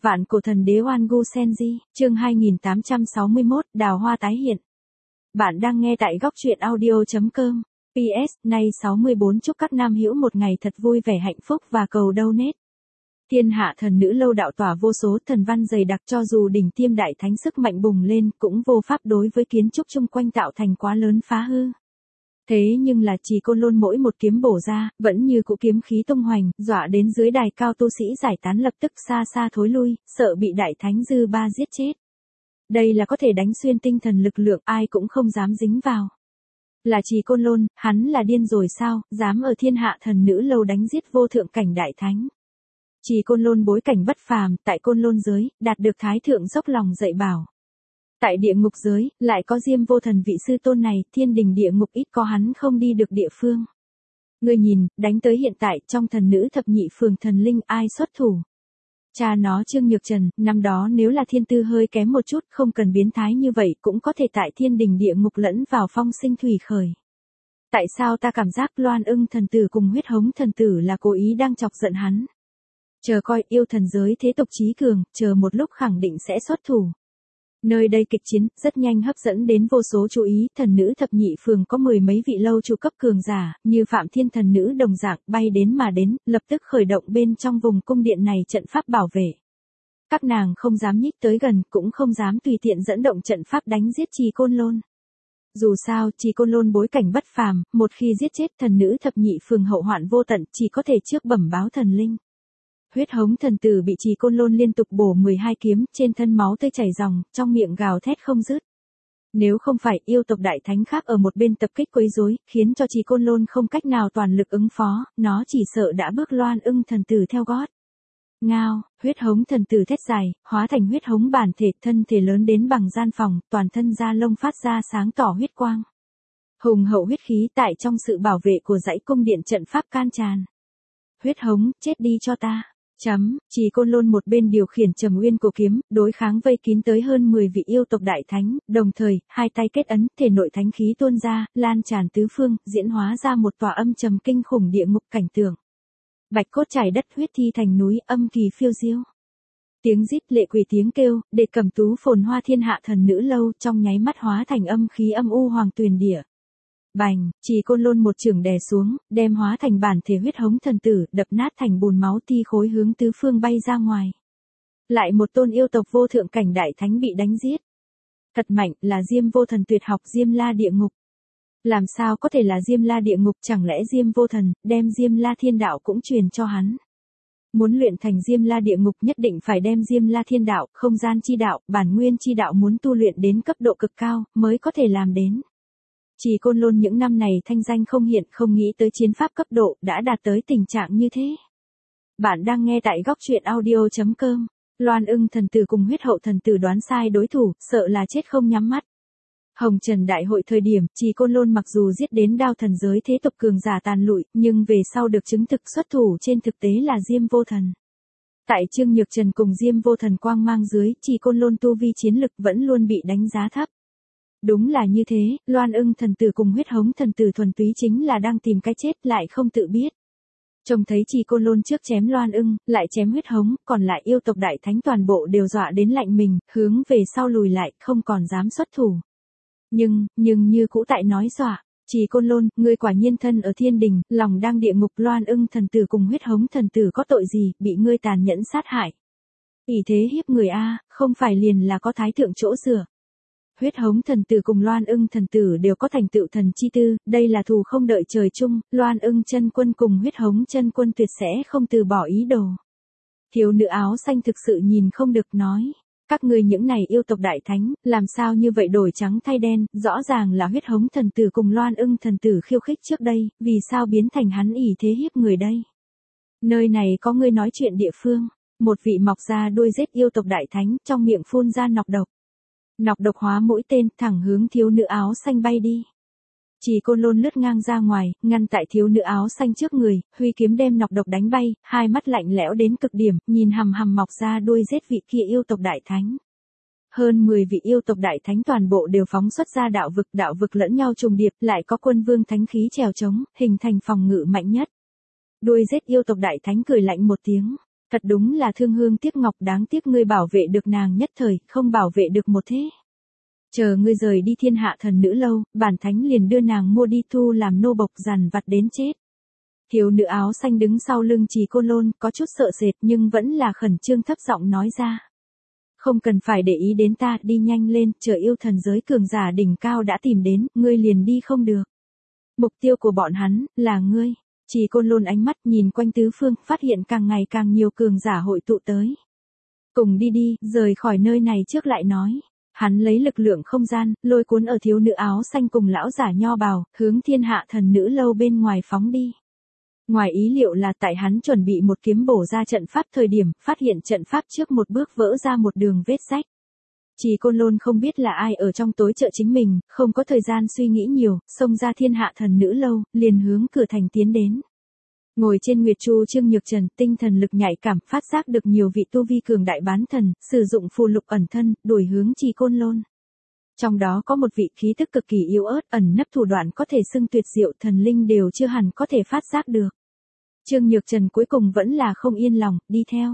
Vạn cổ thần đế Oan Gu Senji, chương 2861, đào hoa tái hiện. Bạn đang nghe tại góc truyện audio.com. PS, nay 64 chúc các nam hữu một ngày thật vui vẻ hạnh phúc và cầu donate. Thiên hạ thần nữ lâu đạo tỏa vô số thần văn dày đặc, cho dù đỉnh tiêm đại thánh sức mạnh bùng lên cũng vô pháp đối với kiến trúc chung quanh tạo thành quá lớn phá hư. Thế nhưng là Trì Côn Lôn mỗi một kiếm bổ ra, vẫn như cũ kiếm khí tung hoành, dọa đến dưới đài cao tu sĩ giải tán lập tức xa xa thối lui, sợ bị đại thánh dư ba giết chết. Đây là có thể đánh xuyên tinh thần lực lượng, ai cũng không dám dính vào. Là Trì Côn Lôn, hắn là điên rồi sao, dám ở thiên hạ thần nữ lâu đánh giết vô thượng cảnh đại thánh. Trì Côn Lôn bối cảnh bất phàm, tại Côn Lôn giới, đạt được thái thượng dốc lòng dạy bảo. Tại địa ngục giới, lại có Diêm Vô Thần vị sư tôn này, thiên đình địa ngục ít có hắn không đi được địa phương. Ngươi nhìn, đánh tới hiện tại, trong thần nữ thập nhị phường thần linh ai xuất thủ. Cha nó Trương Nhược Trần, năm đó nếu là thiên tư hơi kém một chút, không cần biến thái như vậy, cũng có thể tại thiên đình địa ngục lẫn vào phong sinh thủy khởi. Tại sao ta cảm giác Loan Ưng thần tử cùng Huyết Hống thần tử là cố ý đang chọc giận hắn? Chờ coi, yêu thần giới thế tục trí cường, chờ một lúc khẳng định sẽ xuất thủ. Nơi đây kịch chiến, rất nhanh hấp dẫn đến vô số chú ý, thần nữ thập nhị phường có mười mấy vị lâu chủ cấp cường giả, như Phạm Thiên thần nữ đồng dạng, bay đến mà đến, lập tức khởi động bên trong vùng cung điện này trận pháp bảo vệ. Các nàng không dám nhích tới gần, cũng không dám tùy tiện dẫn động trận pháp đánh giết Trì Côn Lôn. Dù sao, Trì Côn Lôn bối cảnh bất phàm, một khi giết chết thần nữ thập nhị phường hậu hoạn vô tận, chỉ có thể trước bẩm báo thần linh. Huyết Hống thần tử bị Trì Côn Lôn liên tục bổ 12 kiếm, trên thân máu tươi chảy ròng, trong miệng gào thét không dứt. Nếu không phải yêu tộc đại thánh khác ở một bên tập kích quấy rối, khiến cho Trì Côn Lôn không cách nào toàn lực ứng phó, nó chỉ sợ đã bước Loan Ưng thần tử theo gót. Ngao, Huyết Hống thần tử thét dài, hóa thành huyết hống bản thể, thân thể lớn đến bằng gian phòng, toàn thân da lông phát ra sáng tỏ huyết quang. Hùng hậu huyết khí tại trong sự bảo vệ của dãy cung điện trận pháp can tràn. Huyết Hống, chết đi cho ta. Trì Côn Lôn một bên điều khiển Trầm Uyên cổ kiếm, đối kháng vây kín tới hơn 10 vị yêu tộc đại thánh, đồng thời, hai tay kết ấn, thể nội thánh khí tuôn ra, lan tràn tứ phương, diễn hóa ra một tòa âm trầm kinh khủng địa ngục cảnh tượng. Bạch cốt trải đất, huyết thi thành núi, âm kỳ phiêu diêu. Tiếng rít lệ quỷ tiếng kêu, để Cẩm Tú phồn hoa thiên hạ thần nữ lâu, trong nháy mắt hóa thành âm khí âm u hoàng tuyền địa. Bành, Trì Côn Lôn một chưởng đè xuống, đem hóa thành bản thể Huyết Hống thần tử, đập nát thành bùn máu ti khối hướng tứ phương bay ra ngoài. Lại một tôn yêu tộc vô thượng cảnh đại thánh bị đánh giết. Thật mạnh, là Diêm Vô Thần tuyệt học Diêm La địa ngục. Làm sao có thể là Diêm La địa ngục, chẳng lẽ Diêm Vô Thần, đem Diêm La thiên đạo cũng truyền cho hắn. Muốn luyện thành Diêm La địa ngục nhất định phải đem Diêm La thiên đạo, không gian chi đạo, bản nguyên chi đạo muốn tu luyện đến cấp độ cực cao, mới có thể làm đến. Trì Côn Lôn những năm này thanh danh không hiện, không nghĩ tới chiến pháp cấp độ, đã đạt tới tình trạng như thế. Bạn đang nghe tại góc truyện audio.com. Loan Ưng thần tử cùng Huyết Hậu thần tử đoán sai đối thủ, sợ là chết không nhắm mắt. Hồng Trần đại hội thời điểm, Trì Côn Lôn mặc dù giết đến đao thần giới thế tục cường giả tàn lụi, nhưng về sau được chứng thực xuất thủ trên thực tế là Diêm Vô Thần. Tại Trương Nhược Trần cùng Diêm Vô Thần quang mang dưới, Trì Côn Lôn tu vi chiến lực vẫn luôn bị đánh giá thấp. Đúng là như thế, Loan Ưng thần tử cùng Huyết Hống thần tử thuần túy chính là đang tìm cái chết, lại không tự biết. Trông thấy Trì Côn Lôn trước chém Loan Ưng, lại chém Huyết Hống, còn lại yêu tộc đại thánh toàn bộ đều dọa đến lạnh mình, hướng về sau lùi lại, không còn dám xuất thủ. Nhưng như cũ tại nói dọa, Trì Côn Lôn, ngươi quả nhiên thân ở thiên đình, lòng đang địa ngục, Loan Ưng thần tử cùng Huyết Hống thần tử có tội gì, bị ngươi tàn nhẫn sát hại. Ỷ thế hiếp người a, không phải liền là có thái thượng chỗ dựa. Huyết Hống thần tử cùng Loan Ưng thần tử đều có thành tựu thần chi tư, đây là thù không đợi trời chung, Loan Ưng chân quân cùng Huyết Hống chân quân tuyệt sẽ không từ bỏ ý đồ. Thiếu nữ áo xanh thực sự nhìn không được nói, các ngươi những này yêu tộc đại thánh, làm sao như vậy đổi trắng thay đen, rõ ràng là Huyết Hống thần tử cùng Loan Ưng thần tử khiêu khích trước đây, vì sao biến thành hắn ỷ thế hiếp người đây? Nơi này có ngươi nói chuyện địa phương, một vị mọc ra đuôi rết yêu tộc đại thánh, trong miệng phun ra nọc độc. Nọc độc hóa mũi tên, thẳng hướng thiếu nữ áo xanh bay đi. Trì Côn Lôn lướt ngang ra ngoài, ngăn tại thiếu nữ áo xanh trước người, huy kiếm đem nọc độc đánh bay, hai mắt lạnh lẽo đến cực điểm, nhìn hằm hằm mọc ra đuôi giết vị kia yêu tộc đại thánh. Hơn 10 vị yêu tộc đại thánh toàn bộ đều phóng xuất ra đạo vực lẫn nhau trùng điệp, lại có quân vương thánh khí trèo trống, hình thành phòng ngự mạnh nhất. Đuôi giết yêu tộc đại thánh cười lạnh một tiếng. Thật đúng là thương hương tiếc ngọc, đáng tiếc ngươi bảo vệ được nàng nhất thời, không bảo vệ được một thế. Chờ ngươi rời đi thiên hạ thần nữ lâu, bản thánh liền đưa nàng mua đi thu làm nô bộc dằn vặt đến chết. Thiếu nữ áo xanh đứng sau lưng Trì Côn Lôn, có chút sợ sệt nhưng vẫn là khẩn trương thấp giọng nói ra. Không cần phải để ý đến ta, đi nhanh lên, chờ yêu thần giới cường giả đỉnh cao đã tìm đến, ngươi liền đi không được. Mục tiêu của bọn hắn, là ngươi. Trì Côn Lôn ánh mắt nhìn quanh tứ phương, phát hiện càng ngày càng nhiều cường giả hội tụ tới. Cùng đi đi, rời khỏi nơi này trước lại nói. Hắn lấy lực lượng không gian, lôi cuốn ở thiếu nữ áo xanh cùng lão giả nho bào, hướng thiên hạ thần nữ lâu bên ngoài phóng đi. Ngoài ý liệu là tại hắn chuẩn bị một kiếm bổ ra trận pháp thời điểm, phát hiện trận pháp trước một bước vỡ ra một đường vết rách. Trì Côn Lôn không biết là ai ở trong tối trợ chính mình, không có thời gian suy nghĩ nhiều, xông ra thiên hạ thần nữ lâu, liền hướng cửa thành tiến đến. Ngồi trên Nguyệt Chu Trương Nhược Trần, tinh thần lực nhạy cảm, phát giác được nhiều vị tu vi cường đại bán thần, sử dụng phù lục ẩn thân, đuổi hướng Trì Côn Lôn. Trong đó có một vị khí tức cực kỳ yếu ớt, ẩn nấp thủ đoạn có thể xưng tuyệt diệu, thần linh đều chưa hẳn có thể phát giác được. Trương Nhược Trần cuối cùng vẫn là không yên lòng, đi theo.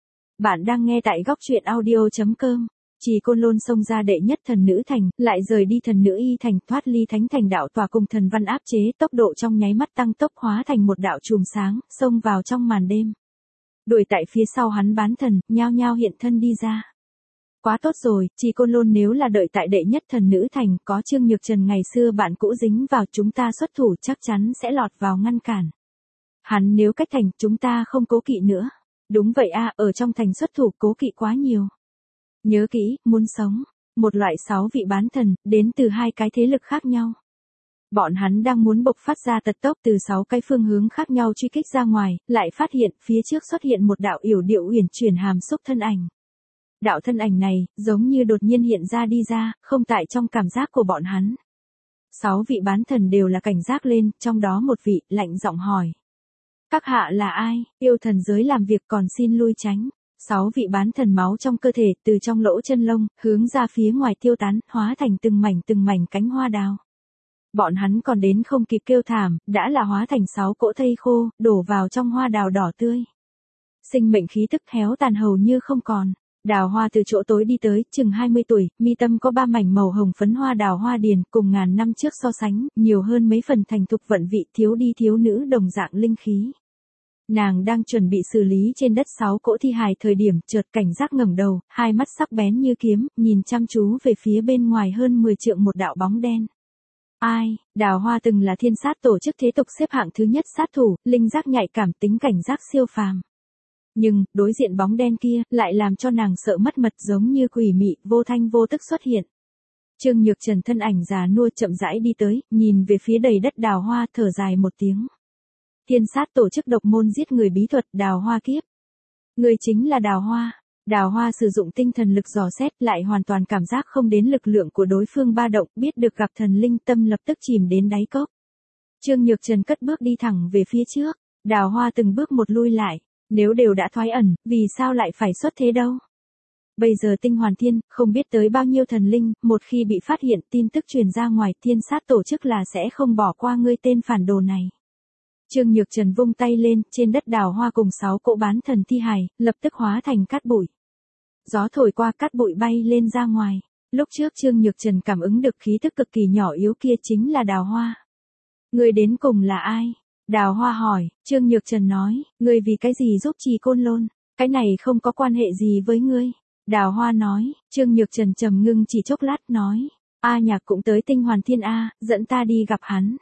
Bạn đang nghe tại góc truyện audio.com. Trì Côn Lôn xông ra đệ nhất thần nữ thành, lại rời đi thần nữ y thành, thoát ly thánh thành đạo tòa cùng thần văn áp chế, tốc độ trong nháy mắt tăng tốc, hóa thành một đạo chùm sáng, xông vào trong màn đêm. Đuổi tại phía sau hắn bán thần, nhao nhao hiện thân đi ra. Quá tốt rồi, Trì Côn Lôn nếu là đợi tại đệ nhất thần nữ thành, có Trương Nhược Trần ngày xưa bạn cũ dính vào, chúng ta xuất thủ chắc chắn sẽ lọt vào ngăn cản. Hắn nếu cách thành, chúng ta không cố kỵ nữa. Đúng vậy a, ở trong thành xuất thủ cố kỵ quá nhiều. Nhớ kỹ, muốn sống. Một loại 6 vị bán thần, đến từ 2 cái thế lực khác nhau. Bọn hắn đang muốn bộc phát ra tật tốc từ 6 cái phương hướng khác nhau truy kích ra ngoài, lại phát hiện phía trước xuất hiện một đạo yểu điệu uyển chuyển hàm xúc thân ảnh. Đạo thân ảnh này, giống như đột nhiên hiện ra đi ra, không tại trong cảm giác của bọn hắn. 6 vị bán thần đều là cảnh giác lên, trong đó một vị, lạnh giọng hỏi. Các hạ là ai, yêu thần giới làm việc còn xin lui tránh. 6 vị bán thần máu trong cơ thể, từ trong lỗ chân lông, hướng ra phía ngoài tiêu tán, hóa thành từng mảnh cánh hoa đào. Bọn hắn còn đến không kịp kêu thảm, đã là hóa thành 6 cỗ thây khô, đổ vào trong hoa đào đỏ tươi. Sinh mệnh khí tức héo tàn hầu như không còn. Đào hoa từ chỗ tối đi tới, chừng 20 tuổi, mi tâm có 3 mảnh màu hồng phấn hoa đào hoa điền, cùng ngàn năm trước so sánh, nhiều hơn mấy phần thành thục vận vị, thiếu đi thiếu nữ đồng dạng linh khí. Nàng đang chuẩn bị xử lý trên đất 6 cỗ thi hài thời điểm, chợt cảnh giác ngẩng đầu, hai mắt sắc bén như kiếm, nhìn chăm chú về phía bên ngoài hơn 10 trượng một đạo bóng đen. Ai, Đào Hoa từng là thiên sát tổ chức thế tục xếp hạng thứ nhất sát thủ, linh giác nhạy cảm, tính cảnh giác siêu phàm. Nhưng, đối diện bóng đen kia, lại làm cho nàng sợ mất mật, giống như quỷ mị, vô thanh vô tức xuất hiện. Trương Nhược Trần thân ảnh già nua chậm rãi đi tới, nhìn về phía đầy đất Đào Hoa, thở dài một tiếng. Thiên sát tổ chức độc môn giết người bí thuật, Đào Hoa kiếp. Người chính là Đào Hoa. Đào Hoa sử dụng tinh thần lực dò xét, lại hoàn toàn cảm giác không đến lực lượng của đối phương ba động, biết được gặp thần linh, tâm lập tức chìm đến đáy cốc. Trương Nhược Trần cất bước đi thẳng về phía trước, Đào Hoa từng bước một lui lại, nếu đều đã thoái ẩn, vì sao lại phải xuất thế đâu? Bây giờ Tinh Hoàn Thiên, không biết tới bao nhiêu thần linh, một khi bị phát hiện, tin tức truyền ra ngoài, thiên sát tổ chức là sẽ không bỏ qua ngươi tên phản đồ này. Trương Nhược Trần vung tay lên, trên đất Đào Hoa cùng 6 cỗ bán thần thi hài, lập tức hóa thành cát bụi. Gió thổi qua, cát bụi bay lên ra ngoài. Lúc trước Trương Nhược Trần cảm ứng được khí tức cực kỳ nhỏ yếu kia chính là Đào Hoa. Người đến cùng là ai? Đào Hoa hỏi, Trương Nhược Trần nói, ngươi vì cái gì giúp Trì Côn Lôn? Cái này không có quan hệ gì với ngươi. Đào Hoa nói, Trương Nhược Trần trầm ngưng chỉ chốc lát nói, A Nhạc cũng tới Tinh Hoàn Thiên A, dẫn ta đi gặp hắn.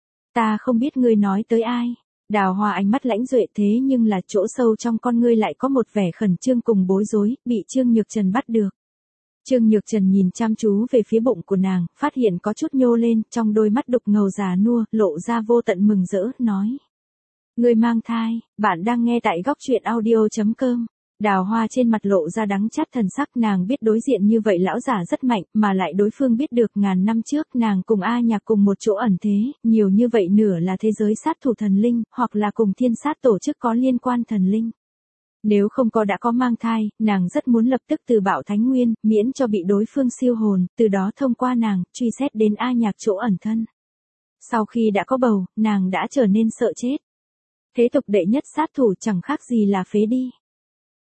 Ta không biết ngươi nói tới ai. Đào Hoa ánh mắt lãnh duệ, thế nhưng là chỗ sâu trong con ngươi lại có một vẻ khẩn trương cùng bối rối, bị Trương Nhược Trần bắt được. Trương Nhược Trần nhìn chăm chú về phía bụng của nàng, phát hiện có chút nhô lên, trong đôi mắt đục ngầu già nua, lộ ra vô tận mừng rỡ, nói. Ngươi mang thai, bạn đang nghe tại góc truyện audio.com. Đào Hoa trên mặt lộ ra đắng chát thần sắc, nàng biết đối diện như vậy lão giả rất mạnh, mà lại đối phương biết được ngàn năm trước nàng cùng A Nhạc cùng một chỗ ẩn thế, nhiều như vậy nửa là thế giới sát thủ thần linh, hoặc là cùng thiên sát tổ chức có liên quan thần linh. Nếu không có đã có mang thai, nàng rất muốn lập tức từ Bảo Thánh Nguyên, miễn cho bị đối phương siêu hồn, từ đó thông qua nàng, truy xét đến A Nhạc chỗ ẩn thân. Sau khi đã có bầu, nàng đã trở nên sợ chết. Thế tục đệ nhất sát thủ chẳng khác gì là phế đi.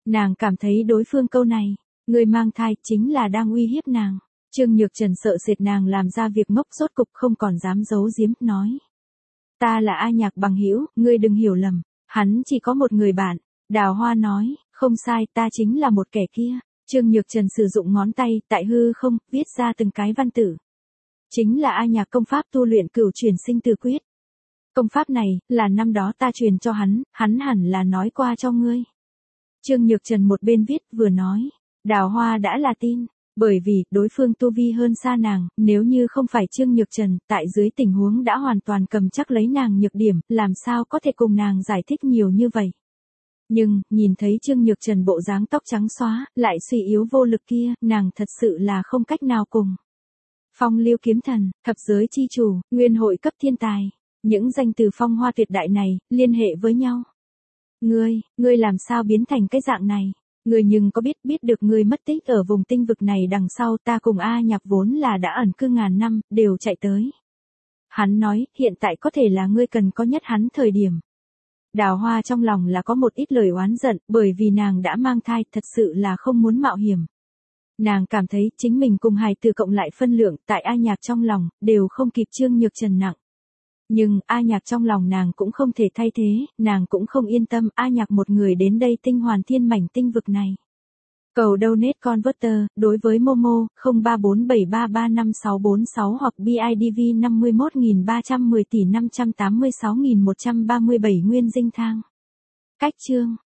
Nàng cảm thấy đối phương câu này, người mang thai chính là đang uy hiếp nàng. Trương Nhược Trần sợ sệt nàng làm ra việc ngốc rốt cục không còn dám giấu giếm nói. Ta là A Nhạc bằng hữu, ngươi đừng hiểu lầm, hắn chỉ có một người bạn. Đào Hoa nói, không sai, ta chính là một kẻ kia. Trương Nhược Trần sử dụng ngón tay, tại hư không, viết ra từng cái văn tử. Chính là A Nhạc công pháp tu luyện cửu chuyển sinh tử quyết. Công pháp này, là năm đó ta truyền cho hắn hẳn là nói qua cho ngươi. Trương Nhược Trần một bên viết vừa nói, Đào Hoa đã là tin, bởi vì đối phương tu vi hơn xa nàng, nếu như không phải Trương Nhược Trần, tại dưới tình huống đã hoàn toàn cầm chắc lấy nàng nhược điểm, làm sao có thể cùng nàng giải thích nhiều như vậy. Nhưng, nhìn thấy Trương Nhược Trần bộ dáng tóc trắng xóa, lại suy yếu vô lực kia, nàng thật sự là không cách nào cùng. Phong Lưu kiếm thần, thập giới chi chủ, nguyên hội cấp thiên tài, những danh từ phong hoa tuyệt đại này, liên hệ với nhau. Ngươi làm sao biến thành cái dạng này? Ngươi nhưng có biết được ngươi mất tích ở vùng tinh vực này đằng sau ta cùng A Nhạc vốn là đã ẩn cư ngàn năm, đều chạy tới. Hắn nói, hiện tại có thể là ngươi cần có nhất hắn thời điểm. Đào Hoa trong lòng là có một ít lời oán giận, bởi vì nàng đã mang thai, thật sự là không muốn mạo hiểm. Nàng cảm thấy chính mình cùng hài tử cộng lại phân lượng, tại A Nhạc trong lòng, đều không kịp Trương Nhược Trần nặng. Nhưng, A Nhạc trong lòng nàng cũng không thể thay thế, nàng cũng không yên tâm A Nhạc một người đến đây tinh hoàn thiên mảnh tinh vực này. Cầu donate converter, đối với Momo, 0347335646 hoặc BIDV 51.310 tỷ 586.137 nguyên dinh thang. Cách chương